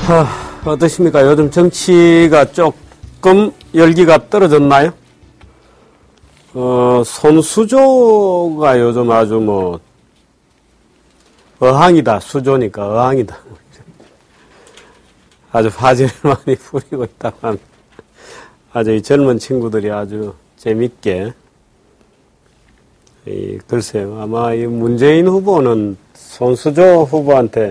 어떠십니까? 요즘 정치가 조금 열기가 떨어졌나요? 손수조가 요즘 아주 어항이다. 수조니까 어항이다. 아주 화제를 많이 부리고 있다고 합니다. 아주 이 젊은 친구들이 아주 재밌게, 글쎄요. 아마 이 문재인 후보는 손수조 후보한테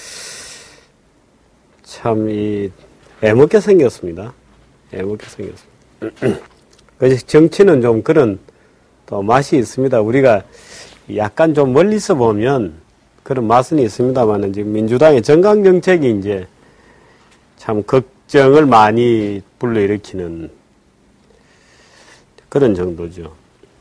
참 애먹게 생겼습니다. 애먹게 생겼습니다. 그래서 정치는 좀 그런 또 맛이 있습니다. 우리가 약간 좀 멀리서 보면 그런 맛은 있습니다만은 지금 민주당의 정강정책이 이제 참 걱정을 많이 불러일으키는 그런 정도죠.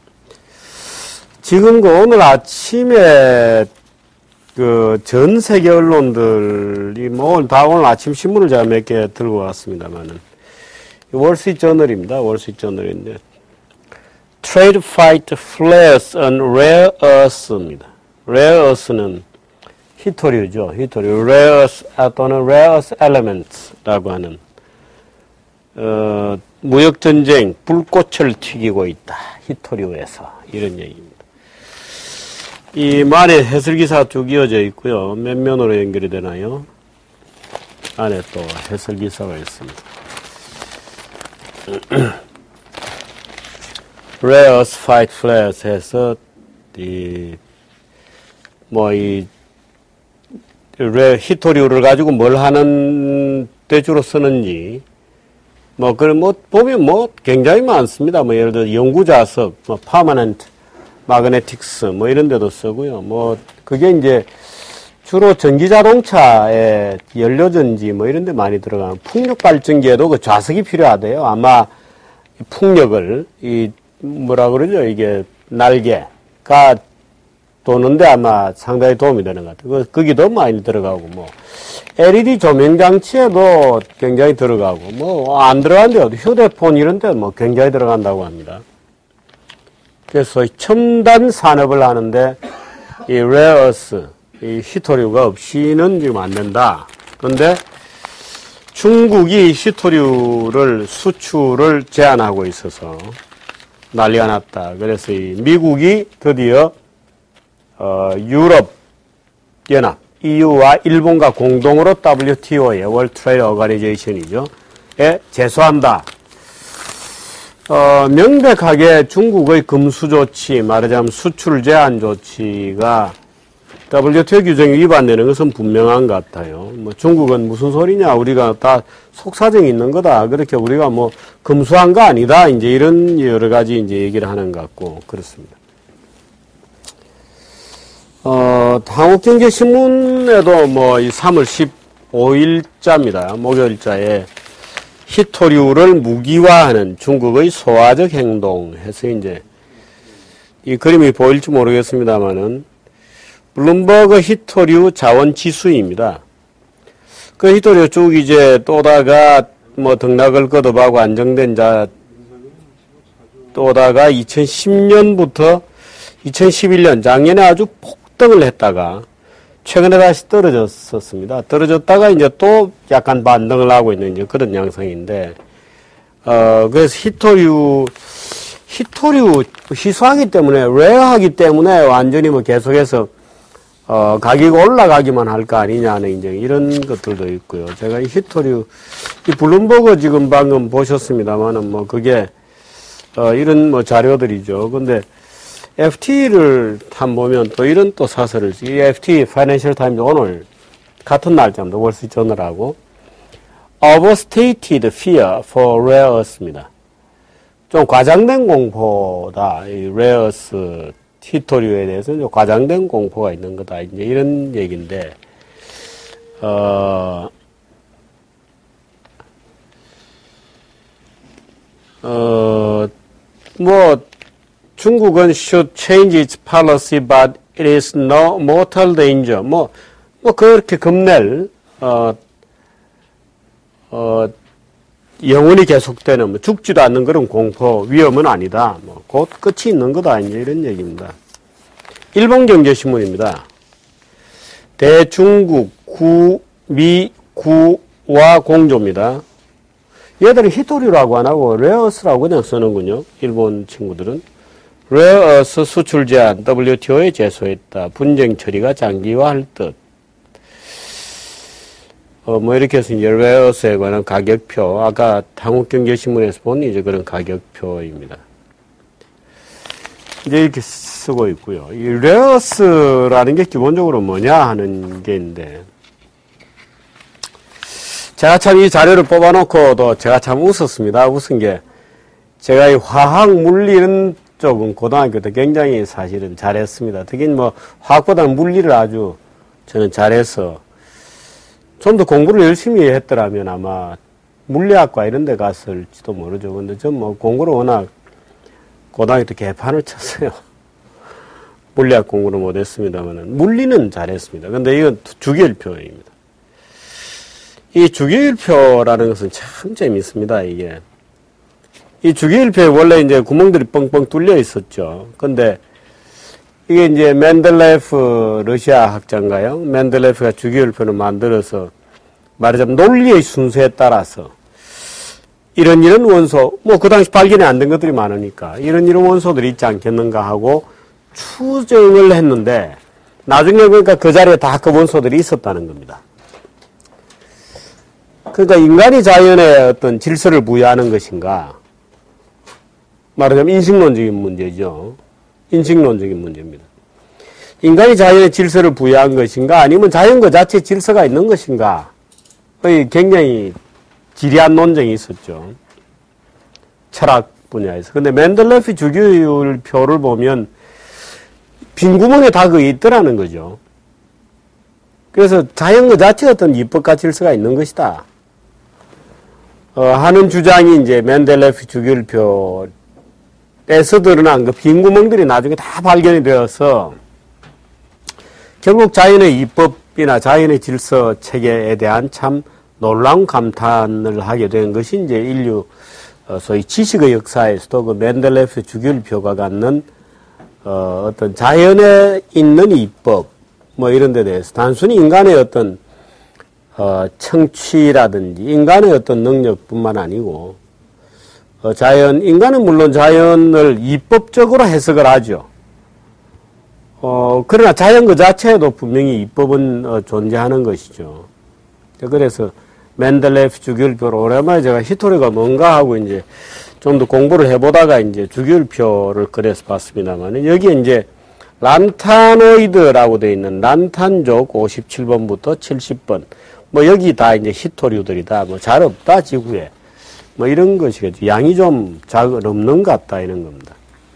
지금 오늘 아침에 전 세계 언론들이 오늘 아침 신문을 제가 몇 개 들고 왔습니다만은 월스트리트저널입니다. 월스트리트저널인데 Trade fight flares on rare earths입니다. rare earth는 희토류죠. 희토류. rare earth 또는 rare earth elements라고 하는 무역전쟁 불꽃을 튀기고 있다. 희토류에서 이런 얘기입니다. 이 안에 해설기사 쭉 이어져 있고요. 몇 면으로 연결이 되나요? 안에 또 해설기사가 있습니다. Rare Earth Fight Flares 해서 희토류를 가지고 뭘 하는 데 주로 쓰는지 보면 굉장히 많습니다. 예를 들어 영구자석, permanent magnetics 이런 데도 쓰고요. 그게 이제 주로 전기자동차에 연료전지 이런 데 많이 들어가는 풍력 발전기에도 그 좌석이 필요하대요. 아마 풍력을 이게 날개가 도는데 아마 상당히 도움이 되는 것 같아요. 거기도 많이 들어가고 LED 조명 장치에도 굉장히 들어가고 안 들어간 데도 휴대폰 이런 데 굉장히 들어간다고 합니다. 그래서 첨단 산업을 하는데 이 레어스 이 희토류가 없이는 지금 안 된다. 그런데 중국이 희토류를 수출을 제한하고 있어서 난리가 났다. 그래서 미국이 드디어 유럽 연합 EU와 일본과 공동으로 WTO의 World Trade Organization이죠. 에 제소한다. 명백하게 중국의 금수 조치, 말하자면 수출 제한 조치가 WTO 규정에 위반되는 것은 분명한 것 같아요. 중국은 무슨 소리냐, 우리가 다 속사정이 있는 거다. 그렇게 우리가 금수한 거 아니다. 이제 이런 여러 가지 이제 얘기를 하는 것 같고, 그렇습니다. 한국경제신문에도 이 3월 15일자입니다. 목요일자에 희토류를 무기화하는 중국의 소화적 행동 해서 이제 이 그림이 보일지 모르겠습니다만은 블룸버그 희토류 자원 지수입니다. 그 희토류 쭉 이제 또다가 등락을 거듭하고 안정된 또다가 2010년부터 2011년 작년에 아주 폭등을 했다가 최근에 다시 떨어졌었습니다. 떨어졌다가 이제 또 약간 반등을 하고 있는 이제 그런 양상인데, 그래서 희토류 희소하기 때문에, 레어하기 때문에 완전히 계속해서, 가격이 올라가기만 할 거 아니냐는 이제 이런 것들도 있고요. 제가 이 희토류, 이 블룸버그 지금 방금 보셨습니다만은 그게, 이런 자료들이죠. 근데, FT를 한번 보면 또 이런 또 사설을, 이 FT 파이낸셜 타임즈 오늘 같은 날짜입니다. 월스트리트저널하고 Overstated Fear for Rare Earth입니다. 좀 과장된 공포다. 이 Rare Earth 희토류에 대해서 좀 과장된 공포가 있는 거다. 이제 이런 얘기인데, 중국은 should change its policy, but it is no mortal danger. 그렇게 겁낼, 영원히 계속되는, 죽지도 않는 그런 공포, 위험은 아니다. 곧 끝이 있는 거다. 이제 이런 얘기입니다. 일본 경제신문입니다. 대중국 구, 미, 구, 공조입니다. 얘들은 히토류라고 안 하고 레어스라고 그냥 쓰는군요. 일본 친구들은. 레어스 수출 제한 WTO에 제소했다. 분쟁 처리가 장기화할 듯. 뭐 이렇게 해서 이제 레어스에 관한 가격표. 아까 한국경제신문에서 본 이제 그런 가격표입니다. 이제 이렇게 쓰고 있고요. 이 레어스라는 게 기본적으로 뭐냐 하는 게 있는데, 제가 참 이 자료를 뽑아놓고도 제가 참 웃었습니다. 웃은 게, 제가 이 화학, 물리 이런 쪽은 고등학교 때 굉장히 사실은 잘했습니다. 특히 뭐, 화학보다는 물리를 아주 저는 잘해서, 좀 더 공부를 열심히 했더라면 아마 물리학과 이런 데 갔을지도 모르죠. 근데 전 뭐 공부를 워낙 고등학교 때 개판을 쳤어요. 물리학 공부를 못했습니다만 물리는 잘했습니다. 근데 이건 주기율표입니다. 이 주기율표라는 것은 참 재밌습니다. 이게 이 주기율표에 원래 이제 구멍들이 뻥뻥 뚫려 있었죠. 근데 이게 이제 멘델레프 러시아 학자인가요? 멘델레프가 주기율표를 만들어서 말하자면 논리의 순서에 따라서 이런 원소, 뭐 그 당시 발견이 안 된 것들이 많으니까 이런 원소들이 있지 않겠는가 하고 추정을 했는데 나중에 보니까 그 자리에 다 그 원소들이 있었다는 겁니다. 그러니까 인간이 자연에 어떤 질서를 부여하는 것인가, 말하자면 인식론적인 문제죠. 인식론적인 문제입니다. 인간이 자연에 질서를 부여한 것인가 아니면 자연 그 자체에 질서가 있는 것인가, 굉장히 지리한 논쟁이 있었죠. 철학 분야에서. 근데 멘델레프 주기율표를 보면 빈 구멍에 다 그게 있더라는 거죠. 그래서 자연 그 자체에 어떤 입법과 질서가 있는 것이다. 하는 주장이 이제 멘델레프 주기율표에서 드러난 그 빈 구멍들이 나중에 다 발견이 되어서 결국 자연의 입법이나 자연의 질서 체계에 대한 참 놀라운 감탄을 하게 된 것이 이제 인류 소위 지식의 역사에서도 그 멘델레프 주기율표가 갖는 어떤 자연에 있는 입법 뭐 이런 데 대해서 단순히 인간의 어떤 청취라든지 인간의 어떤 능력뿐만 아니고 인간은 물론 자연을 입법적으로 해석을 하죠. 그러나 자연 그 자체에도 분명히 입법은 존재하는 것이죠. 그래서 멘델레프 주기율표를 오랜만에 제가 히토리가 뭔가 하고 이제 좀 더 공부를 해보다가 이제 주기율표를 그래서 봤습니다만 여기에 이제 란타노이드라고 되어 있는 란탄족 57번부터 70번 뭐 여기 다 이제 히토류들이다. 뭐 잘 없다 지구에 뭐 이런 것이겠죠. 양이 좀 없는 것 같다 이런 겁니다.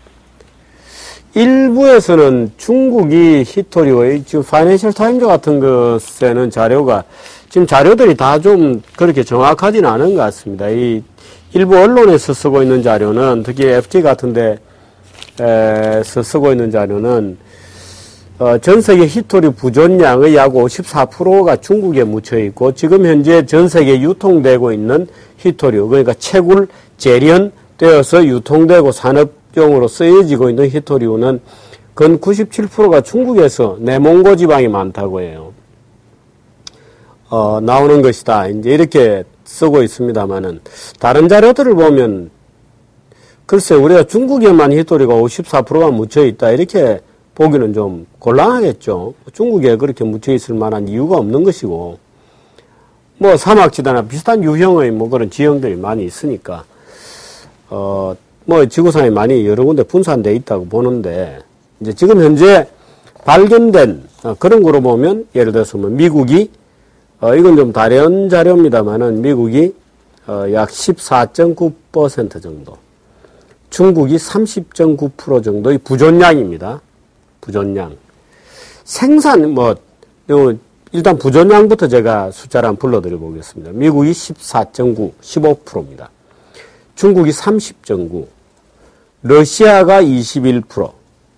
일부에서는 중국이 히토리오의 지금 파이낸셜 타임즈 같은 것에는 지금 자료들이 다 좀 그렇게 정확하지는 않은 것 같습니다. 이 일부 언론에서 쓰고 있는 자료는 특히 FT 같은 데에서 쓰고 있는 자료는 전 세계 히토리 부존량의 약 54%가 중국에 묻혀 있고 지금 현재 전 세계에 유통되고 있는 히토류 그러니까 채굴 재련되어서 유통되고 산업용으로 쓰여지고 있는 히토리우는 건 97%가 중국에서 내몽고 지방이 많다고 해요. 나오는 것이다. 이제 이렇게 쓰고 있습니다만은 다른 자료들을 보면 글쎄 우리가 중국에만 히토리가 54%가 묻혀 있다 이렇게 보기는 좀 곤란하겠죠. 중국에 그렇게 묻혀 있을 만한 이유가 없는 것이고 뭐 사막지대나 비슷한 유형의 뭐 그런 지형들이 많이 있으니까 뭐 지구상에 많이 여러 군데 분산돼 있다고 보는데 이제 지금 현재 발견된 그런 거로 보면 예를 들어서 뭐 미국이 이건 좀 다른 자료입니다만은 미국이 약 14.9% 정도, 중국이 30.9% 정도의 부존량입니다. 부존량. 생산 일단 부존량부터 제가 숫자를 한번 불러드려 보겠습니다. 미국이 14.9, 15%입니다. 중국이 30.9, 러시아가 21%,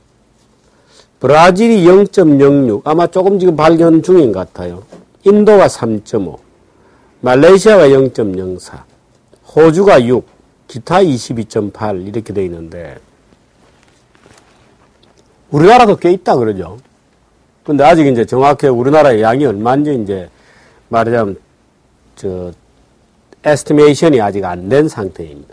브라질이 0.06, 아마 조금 지금 발견 중인 것 같아요. 인도가 3.5, 말레이시아가 0.04, 호주가 6, 기타 22.8 이렇게 돼 있는데 우리나라도 꽤 있다 그러죠. 근데 아직 이제 정확히 우리나라의 양이 얼마인지 이제 말하자면 에스티메이션이 아직 안 된 상태입니다.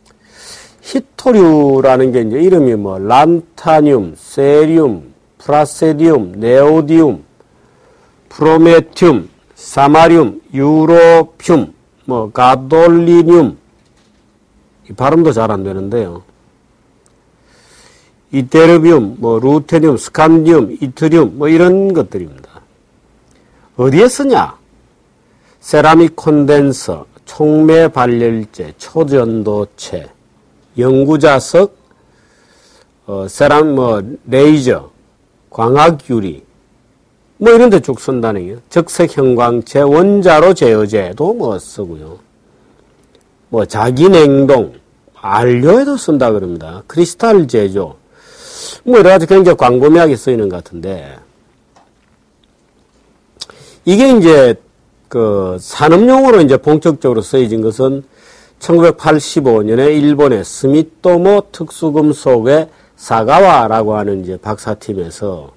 히토류라는 게 이제 이름이 뭐 란타늄, 세륨, 프라세디움, 네오디움, 프로메튬, 사마륨, 유로듐, 뭐 가돌리늄, 이 발음도 잘 안 되는데요. 이테르비움, 뭐 루테늄, 스칸디움, 이트륨, 뭐 이런 것들입니다. 어디에 쓰냐? 세라믹 콘덴서, 촉매 발열재, 초전도체, 영구자석, 레이저, 광학유리, 뭐 이런 데 쭉 쓴다는 거예요. 적색형광체, 원자로 제어제도 뭐 쓰고요. 뭐 자기냉동, 안료에도 쓴다 그럽니다. 크리스탈 제조, 뭐 여러 가지 굉장히 광범위하게 쓰이는 것 같은데, 이게 이제 산업용으로 이제 본격적으로 쓰여진 것은 1985년에 일본의 스미토모 특수금속의 사가와라고 하는 이제 박사팀에서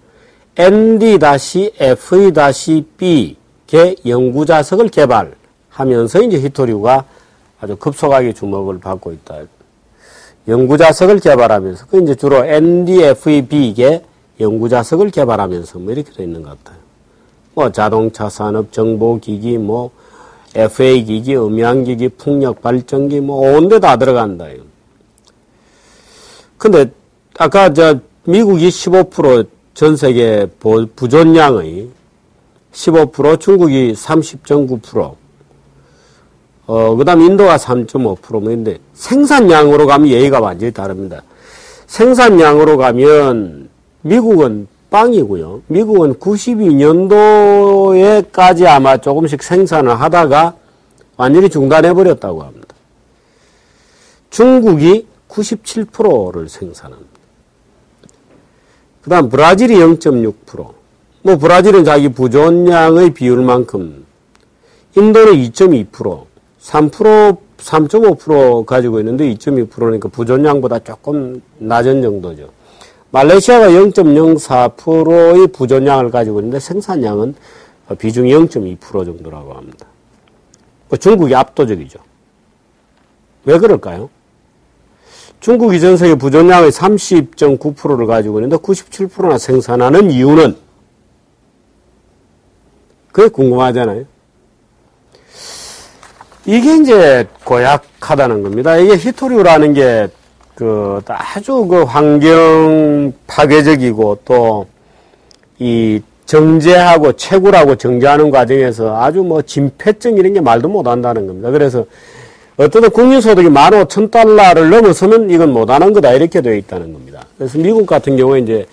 ND-FE-B계 영구자석을 개발하면서 이제 히토류가 아주 급속하게 주목을 받고 있다. 영구자석을 개발하면서, 그 이제 주로 ND-FE-B계 영구자석을 개발하면서 뭐 이렇게 되어 있는 것 같아요. 뭐 자동차 산업, 정보기기, 뭐 FA기기, 음향기기, 풍력발전기, 뭐 온데 다 들어간다. 근데 아까 미국이 15% 전 세계 부존량의 15%, 중국이 30.9%, 그 다음 인도가 3.5%, 뭐 인데 생산량으로 가면 얘기가 완전히 다릅니다. 생산량으로 가면 미국은 빵이고요. 미국은 92년도에까지 아마 조금씩 생산을 하다가 완전히 중단해버렸다고 합니다. 중국이 97%를 생산합니다. 그 다음 브라질이 0.6%. 뭐 브라질은 자기 부존량의 비율만큼, 인도는 2.2%, 3%, 3.5% 가지고 있는데 2.2%니까 부존량보다 조금 낮은 정도죠. 말레이시아가 0.04%의 부존량을 가지고 있는데 생산량은 비중이 0.2% 정도라고 합니다. 중국이 압도적이죠. 왜 그럴까요? 중국이 전 세계 부존량의 30.9%를 가지고 있는데 97%나 생산하는 이유는, 그게 궁금하잖아요. 이게 이제 고약하다는 겁니다. 이게 히토류라는 게 아주 환경 파괴적이고 또 이 정제하고 채굴하고 정제하는 과정에서 아주 뭐 진폐증 이런 게 말도 못 한다는 겁니다. 그래서 어떤 국민소득이 15,000달러를 넘어서면 이건 못하는 거다 이렇게 되어 있다는 겁니다. 그래서 미국 같은 경우에 이제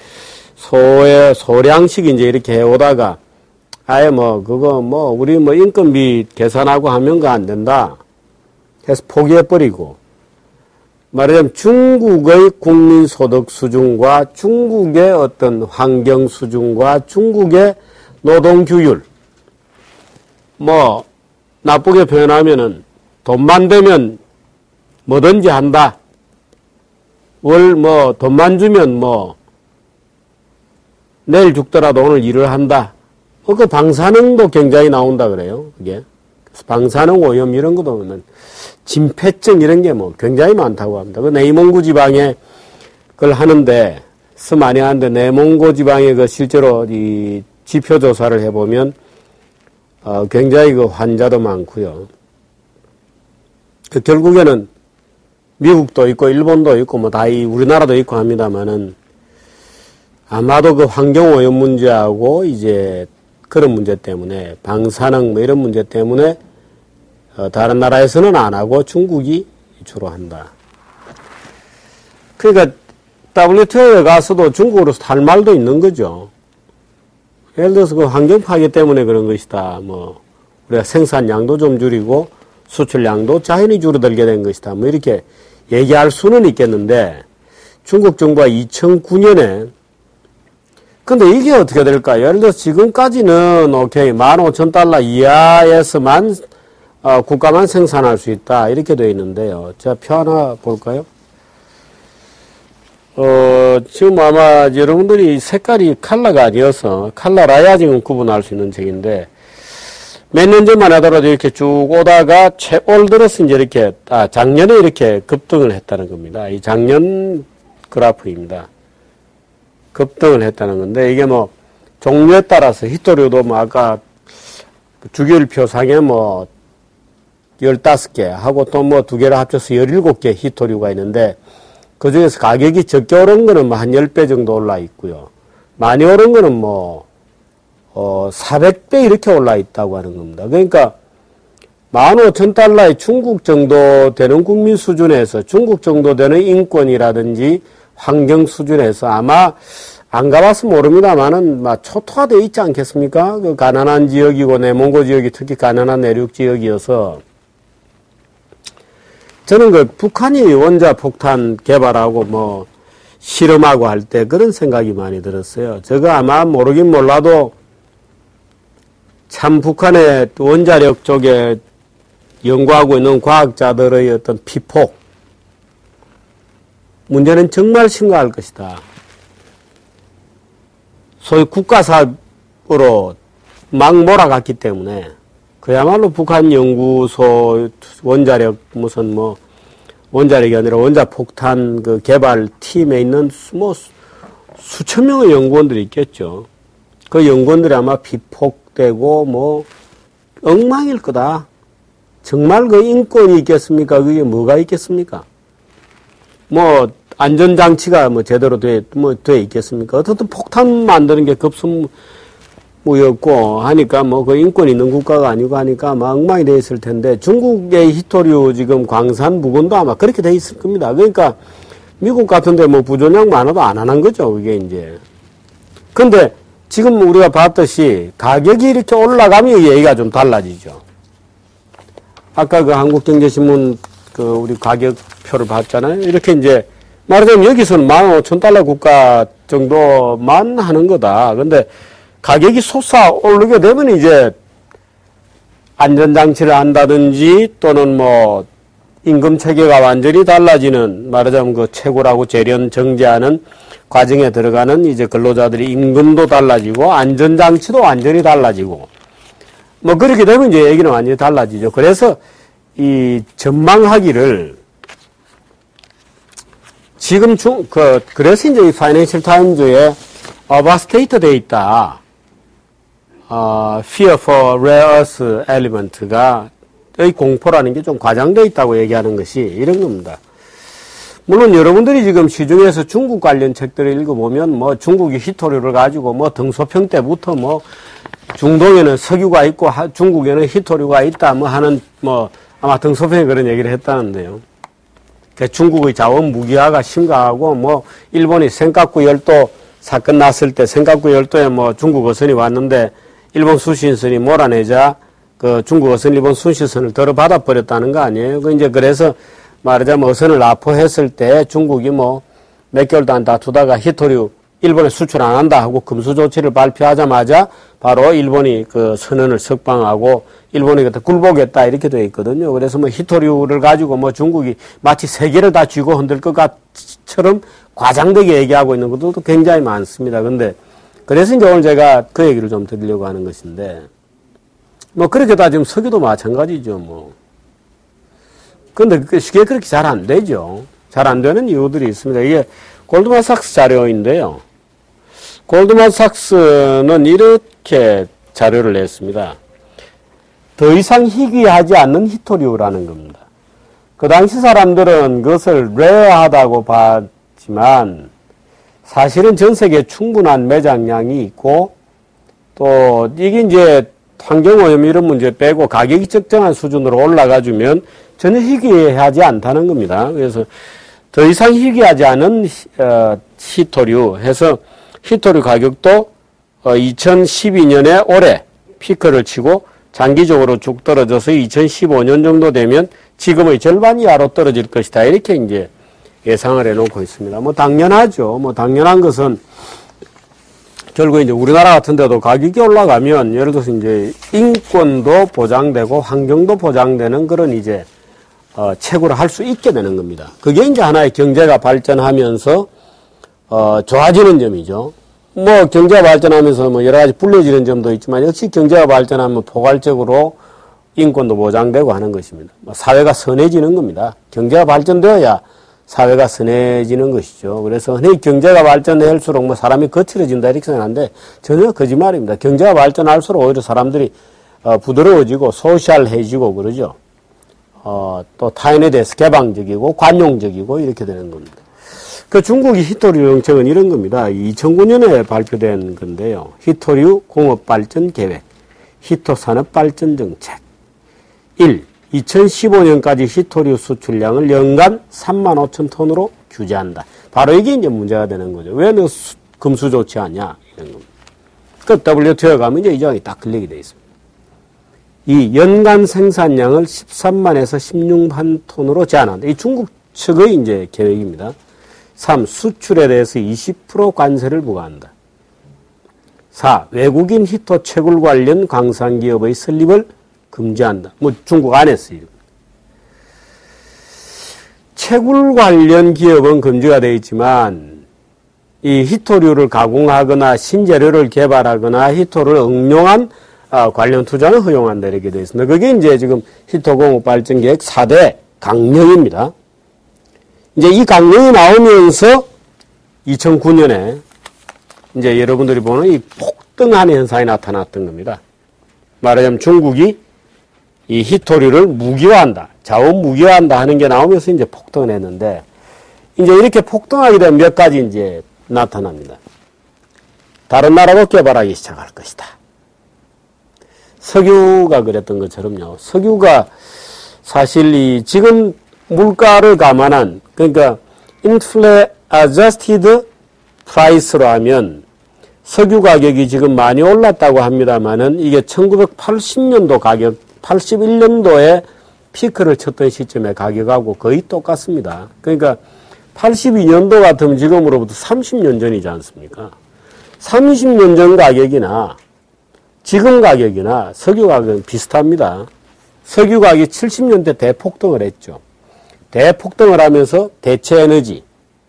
소량씩 이제 이렇게 해오다가 아예 우리 인건비 계산하고 하면 그거 안 된다 해서 포기해버리고, 말하자면 중국의 국민소득 수준과 중국의 어떤 환경 수준과 중국의 노동규율, 나쁘게 표현하면은 돈만 되면 뭐든지 한다. 돈만 주면 내일 죽더라도 오늘 일을 한다. 그 방사능도 굉장히 나온다 그래요. 그게. 방사능 오염 이런 것도 보면 진폐증 이런 게 굉장히 많다고 합니다. 그 내몽고 지방에 그걸 하는데, 많이 하는데 내몽고 지방에 실제로 이 지표 조사를 해보면, 굉장히 환자도 많고요. 결국에는 미국도 있고 일본도 있고 다 우리나라도 있고 합니다만은 아마도 환경 오염 문제하고 이제 그런 문제 때문에 방사능 이런 문제 때문에 다른 나라에서는 안 하고 중국이 주로 한다. 그러니까 WTO에 가서도 중국으로서 할 말도 있는 거죠. 예를 들어서 환경 파괴 때문에 그런 것이다. 우리가 생산량도 좀 줄이고 수출량도 자연히 줄어들게 된 것이다. 이렇게 얘기할 수는 있겠는데, 중국 정부가 2009년에, 근데 이게 어떻게 될까요? 예를 들어서 지금까지는 오케이, 15,000달러 이하에서만, 국가만 생산할 수 있다. 이렇게 되어 있는데요. 제가 표 하나 볼까요? 지금 아마 여러분들이 색깔이 컬러가 아니어서, 컬러라야 지금 구분할 수 있는 책인데, 몇 년 전만 하더라도 이렇게 쭉 오다가 올 들어서 이제 이렇게, 작년에 이렇게 급등을 했다는 겁니다. 이 작년 그래프입니다. 급등을 했다는 건데, 이게 뭐, 종류에 따라서 히토류도 뭐, 아까 주기율표 상에 뭐, 15개 하고 또 뭐 2개를 합쳐서 17개 히토류가 있는데, 그 중에서 가격이 적게 오른 거는 뭐 한 10배 정도 올라 있고요. 많이 오른 거는 뭐, 400배 이렇게 올라 있다고 하는 겁니다. 그러니까 15,000달러의 중국 정도 되는 국민 수준에서 중국 정도 되는 인권이라든지 환경 수준에서 아마 안 가봐서 모릅니다만은 막 초토화되어 있지 않겠습니까? 그 가난한 지역이고 내몽고 지역이 특히 가난한 내륙 지역이어서 저는 그 북한이 원자 폭탄 개발하고 뭐 실험하고 할 때 그런 생각이 많이 들었어요. 제가 아마 모르긴 몰라도 참 북한의 원자력 쪽에 연구하고 있는 과학자들의 어떤 피폭, 문제는 정말 심각할 것이다. 소위 국가사업으로 막 몰아갔기 때문에 그야말로 북한 연구소 원자력 무슨 뭐 원자력이 아니라 원자폭탄 그 개발 팀에 있는 뭐 수천 명의 연구원들이 있겠죠. 그 연구원들이 아마 비폭되고 뭐 엉망일 거다. 정말 그 인권이 있겠습니까? 그게 뭐가 있겠습니까? 뭐 안전장치가 뭐 제대로 돼 있겠습니까? 어떻든 폭탄 만드는 게 급선무였고 하니까 뭐 그 인권 있는 국가가 아니고 하니까 아마 엉망이 돼 있을 텐데 중국의 히토류 지금 광산 부근도 아마 그렇게 돼 있을 겁니다. 그러니까 미국 같은데 뭐 부조량 많아도 안 하는 거죠. 그게 이제. 근데 지금 우리가 봤듯이 가격이 이렇게 올라가면 얘기가 좀 달라지죠. 아까 그 한국경제신문 그 우리 가격표를 봤잖아요. 이렇게 이제 말하자면 여기서는 15,000달러 국가 정도만 하는 거다. 근데 가격이 솟아오르게 되면 이제 안전장치를 한다든지 또는 뭐 임금 체계가 완전히 달라지는 말하자면 그 채굴하고 재련 정제하는 과정에 들어가는 이제 근로자들이 임금도 달라지고 안전장치도 완전히 달라지고 뭐 그렇게 되면 이제 얘기는 완전히 달라지죠. 그래서 이 전망하기를 지금 그래서 이제 이 파이낸셜 타임즈에 어바스테이트 돼 있다. Fear for Rare Earth Element가 의 공포라는 게 좀 과장되어 있다고 얘기하는 것이 이런 겁니다. 물론 여러분들이 지금 시중에서 중국 관련 책들을 읽어보면 뭐 중국이 히토류를 가지고 뭐 등소평 때부터 뭐 중동에는 석유가 있고 중국에는 히토류가 있다 뭐 하는 뭐 아마 등소평에 그런 얘기를 했다는데요. 중국의 자원 무기화가 심각하고 뭐 일본이 센카쿠 열도 사건 났을 때 센카쿠 열도에 뭐 중국 어선이 왔는데 일본 수신선이 몰아내자 그 중국 어선 일본 수신선을 들어받아 버렸다는 거 아니에요. 그 이제 그래서 말하자면 어선을 납포했을 때 중국이 뭐 몇 개월도 안 다투다가 히토류 일본에 수출 안 한다 하고 금수 조치를 발표하자마자 바로 일본이 그 선언을 석방하고 일본이 그때 굴복했다 이렇게 되어 있거든요. 그래서 뭐 히토류를 가지고 뭐 중국이 마치 세계를 다 쥐고 흔들 것 같처럼 과장되게 얘기하고 있는 것들도 굉장히 많습니다. 근데 그래서 이제 오늘 제가 그 얘기를 좀 드리려고 하는 것인데 뭐 그렇게 따지면 석유도 마찬가지죠. 뭐 근데 그게 그렇게 잘 안 되죠. 잘 안 되는 이유들이 있습니다. 이게 골드만삭스 자료인데요. 골드만삭스는 이렇게 자료를 냈습니다. 더 이상 희귀하지 않는 히토류라는 겁니다. 그 당시 사람들은 그것을 레어하다고 봤지만 사실은 전 세계에 충분한 매장량이 있고 또 이게 이제 환경오염 이런 문제 빼고 가격이 적정한 수준으로 올라가주면 전혀 희귀하지 않다는 겁니다. 그래서 더 이상 희귀하지 않은 히토류 해서 히토류 가격도 2012년에 올해 피크를 치고 장기적으로 쭉 떨어져서 2015년 정도 되면 지금의 절반 이하로 떨어질 것이다. 이렇게 이제 예상을 해놓고 있습니다. 뭐 당연하죠. 뭐 당연한 것은 결국 이제 우리나라 같은 데도 가격이 올라가면 예를 들어서 이제 인권도 보장되고 환경도 보장되는 그런 이제 채굴을 할 수 있게 되는 겁니다. 그게 이제 하나의 경제가 발전하면서 좋아지는 점이죠. 뭐 경제가 발전하면서 뭐 여러 가지 불리해지는 점도 있지만 역시 경제가 발전하면 포괄적으로 인권도 보장되고 하는 것입니다. 뭐 사회가 선해지는 겁니다. 경제가 발전되어야 사회가 선해지는 것이죠. 그래서 흔히 경제가 발전할수록 뭐 사람이 거칠어진다 이렇게 생각하는데 전혀 거짓말입니다. 경제가 발전할수록 오히려 사람들이 부드러워지고 소셜해지고 그러죠. 또 타인에 대해서 개방적이고 관용적이고 이렇게 되는 겁니다. 그 중국이 히토류 정책은 이런 겁니다. 2009년에 발표된 건데요. 히토류 공업발전 계획, 히토 산업발전 정책. 1. 2015년까지 히토류 수출량을 연간 35,000톤으로 규제한다. 바로 이게 이제 문제가 되는 거죠. 왜 너 금수 조치하냐? 이런 겁니다. 그 WTO에 가면 이제 이 조항이 딱 걸리게 돼 있습니다. 2. 연간 생산량을 13만에서 16만 톤으로 제한한다. 이 중국 측의 이제 계획입니다. 3. 수출에 대해서 20% 관세를 부과한다. 4. 외국인 히토 채굴 관련 광산기업의 설립을 금지한다. 뭐 중국 안에서요. 채굴 관련 기업은 금지가 되어 있지만 이 히토류를 가공하거나 신재료를 개발하거나 히토를 응용한 관련 투자는 허용한다 이렇게 되어 있습니다. 그게 이제 지금 히토공업발전계획 4대 강령입니다. 이제 이 강령이 나오면서 2009년에 이제 여러분들이 보는 이 폭등하는 현상이 나타났던 겁니다. 말하자면 중국이 이 히토류를 무기화한다, 자원 무기화한다 하는 게 나오면서 이제 폭등을 했는데, 이제 이렇게 폭등하게 되면 몇 가지 이제 나타납니다. 다른 나라도 개발하기 시작할 것이다. 석유가 그랬던 것처럼요. 석유가 사실 이 지금 물가를 감안한, 그러니까 inflation adjusted price로 하면 석유 가격이 지금 많이 올랐다고 합니다만은 이게 1980년도 가격, 81년도에 피크를 쳤던 시점의 가격하고 거의 똑같습니다. 그러니까 82년도 같으면 지금으로부터 30년 전이지 않습니까? 30년 전 가격이나 지금 가격이나 석유 가격은 비슷합니다. 석유 가격이 70년대 대폭등을 했죠. 대폭등을 하면서 대체 에너지,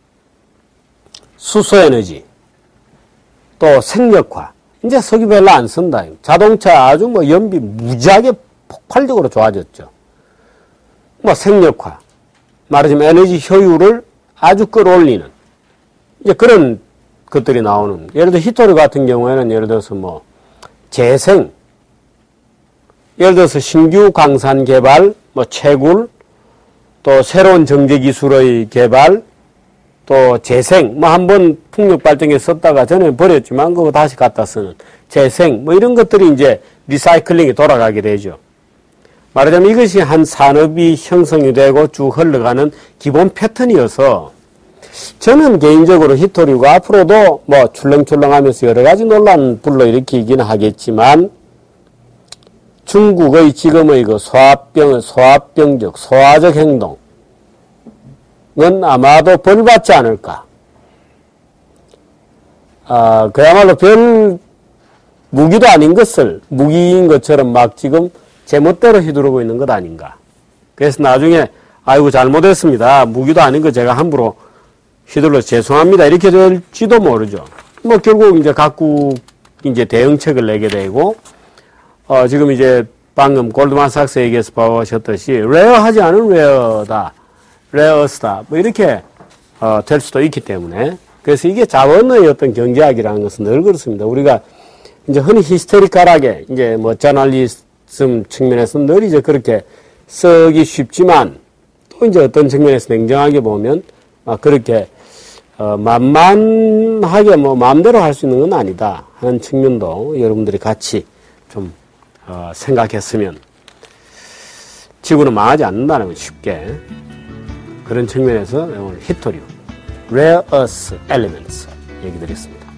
수소 에너지, 또 생력화. 이제 석유 별로 안 쓴다. 자동차 아주 뭐 연비 무지하게 폭발적으로 좋아졌죠. 뭐 생력화. 말하자면 에너지 효율을 아주 끌어올리는 이제 그런 것들이 나오는. 예를 들어 히토류 같은 경우에는 예를 들어서 뭐 재생, 예를 들어서 신규 광산 개발, 뭐 채굴, 또 새로운 정제 기술의 개발, 또 재생, 뭐 한번 풍력 발전에 썼다가 전에 버렸지만 그거 다시 갖다 쓰는 재생, 뭐 이런 것들이 이제 리사이클링이 돌아가게 되죠. 말하자면 이것이 한 산업이 형성이 되고 쭉 흘러가는 기본 패턴이어서 저는 개인적으로 히토류가 앞으로도 뭐 출렁출렁하면서 여러 가지 논란 불러일으키긴 하겠지만 중국의 지금의 그 소합병적, 소화적 행동은 아마도 벌받지 않을까. 그야말로 별 무기도 아닌 것을 무기인 것처럼 막 지금 제멋대로 휘두르고 있는 것 아닌가. 그래서 나중에 아이고 잘못했습니다. 무기도 아닌 거 제가 함부로 휘둘러서 죄송합니다. 이렇게 될지도 모르죠. 뭐 결국 이제 각국 이제 대응책을 내게 되고 지금 이제 방금 골드만삭스 얘기해서 봐오셨듯이 레어하지 않은 레어다, 레어스다 뭐 이렇게 될 수도 있기 때문에 그래서 이게 자원의 어떤 경제학이라는 것은 늘 그렇습니다. 우리가 이제 흔히 히스테리컬하게 이제 뭐 저널리즘 측면에서 늘 이제 그렇게 쓰기 쉽지만 또 이제 어떤 측면에서 냉정하게 보면 그렇게 만만하게 뭐 마음대로 할 수 있는 건 아니다 하는 측면도 여러분들이 같이 좀 생각했으면 지구는 망하지 않는다는 건 쉽게 그런 측면에서 오늘 히토류, Rare Earth Elements 얘기 드렸습니다.